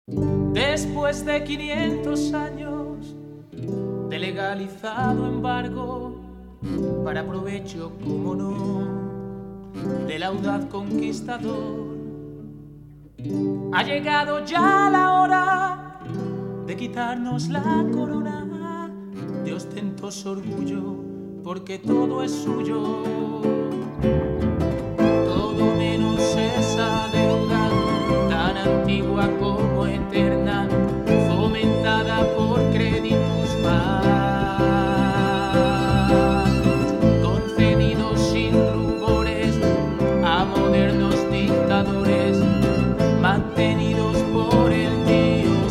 Después de 500 años de legalizado embargo, para provecho, como no, del audaz conquistador, ha llegado ya la hora de quitarnos la corona de ostentoso orgullo, porque todo es suyo. Todo menos esa deuda tan antigua como eterna, fomentada por créditos concedidos sin rubores a modernos dictadores, mantenidos por el tío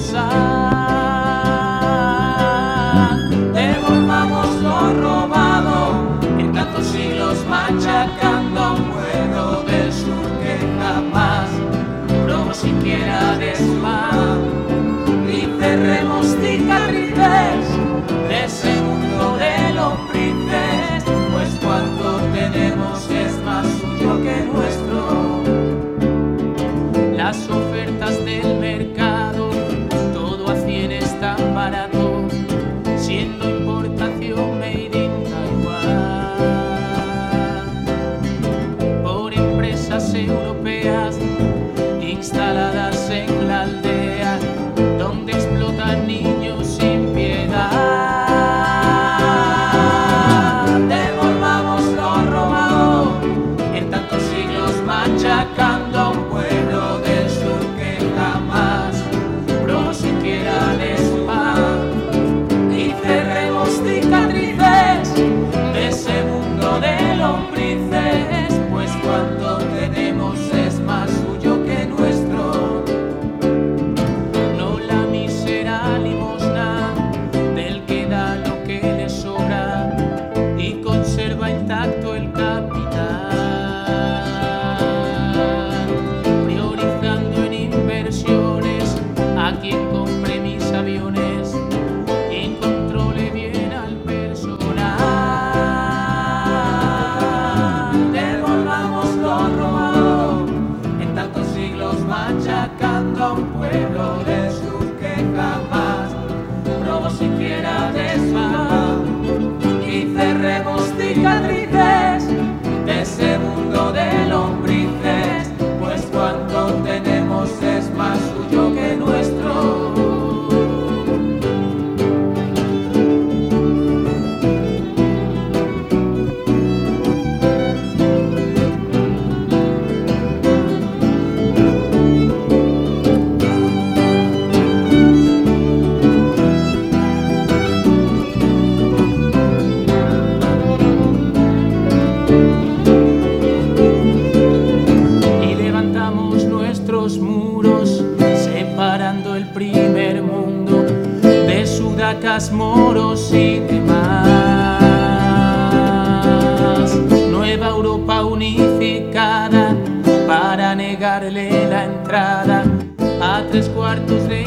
Sam. Devolvamos lo robado, en tantos siglos machacando a un pueblo del sur que jamás probó siquiera desmar, y cerremos cicatrices de ese mundo de lombrices, pues cuanto tenemos es más suyo que nuestro. Las ofertas del mercado, todo a 100 es tan barato, siendo importación made in Taiwán, por empresas europeas instaladas en la aldea, donde explotan niños sin piedad. Devolvamos lo robado, en tantos siglos machacando a un pueblo del sur que jamás probó siquiera desmar, y cerremos cicatrices de ese mundo de lombrices, pues cuanto tenemos es más suyo que nuestro. No la mísera limosna del que da lo que le sobra y conserva intacto el capital, priorizando en inversiones a quien compre mis aviones y controle bien al personal. Devolvamos lo robado, en tantos siglos machacando a un pueblo del sur que jamás probó siquiera desmar, y cerremos cicatrices de ese mundo de lombrices, pues cuanto tenemos es más suyo que nuestro. Muros, separando el primer mundo de sudacas, moros y demás. Nueva Europa unificada para negarle la entrada a 3/4 de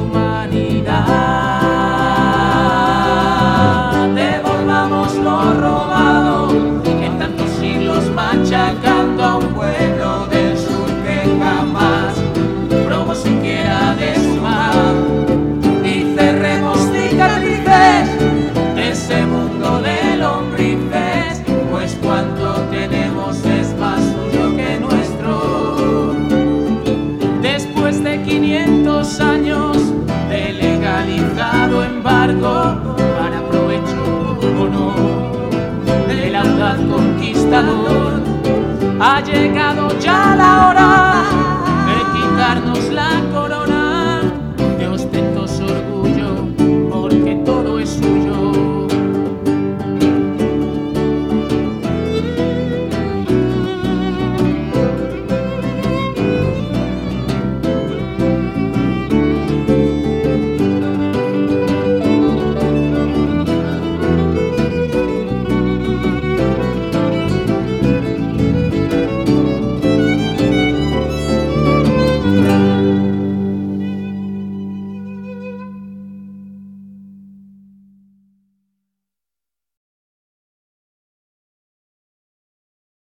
infrahumanidad. Devolvamos lo robado, en tantos siglos machacando a un pueblo del sur que jamás probó siquiera desmar, y cerremos cicatrices de ese mundo de lombrices, pues cuanto tenemos es más suyo que nuestro. Después de 500 años de legalizado embargo, para provecho o no del audaz conquistador, ha llegado ya la hora